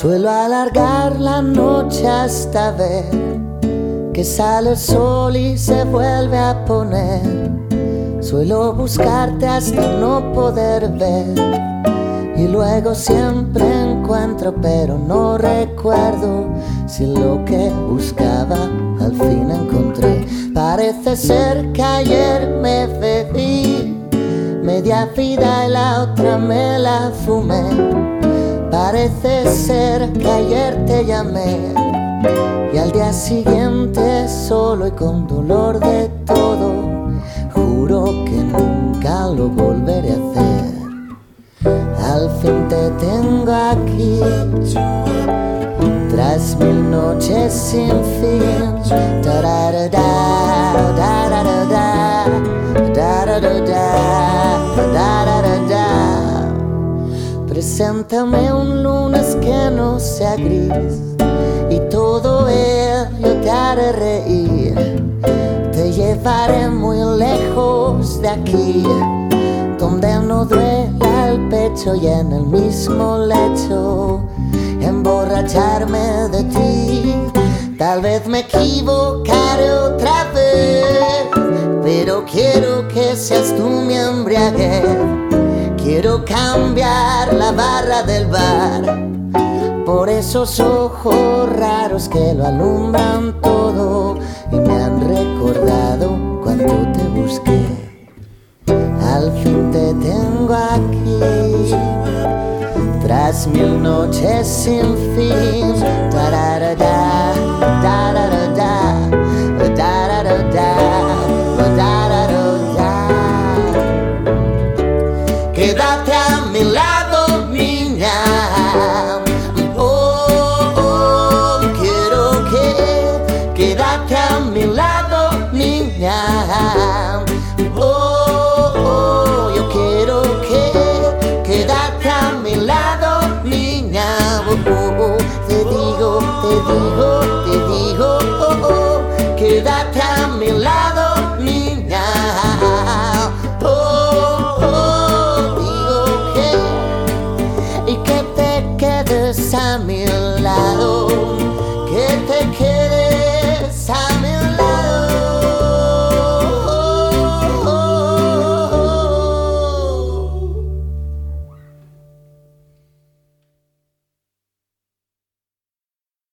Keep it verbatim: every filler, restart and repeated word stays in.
Suelo alargar la noche hasta ver que sale el sol y se vuelve a poner. Suelo buscarte hasta no poder ver y luego siempre encuentro, pero no recuerdo si lo que buscaba al fin encontré. Parece ser que ayer me bebí media vida y la otra me la fumé. Parece ser que ayer te llamé y al día siguiente solo y con dolor de todo juro que nunca lo volveré a hacer. Al fin te tengo aquí tras mil noches sin fin. Da-da-da-da, da-da-da-da, da-da-da-da, da-da-da-da. Preséntame un lunes que no sea gris y todo ello te haré reír. Te llevaré muy lejos de aquí, donde no duela el pecho y en el mismo lecho emborracharme de ti. Tal vez me equivocaré otra vez, pero quiero que seas tú mi embriaguez. Quiero cambiar la barra del bar por esos ojos raros que lo alumbran todo y me han recordado cuando te busqué. Al fin te tengo aquí tras mil noches sin fin. Da-da-da-da, da-da-da-da, da-da-da-da, da-da-da-da. Quédate a mi lado, niña. Oh, oh, quiero que quédate a mi lado, niña. Oh, oh, yo quiero que quédate a mi lado, niña. Oh, oh, oh, te digo, te digo, te digo, oh, oh, quédate a mi lado, niña. A mi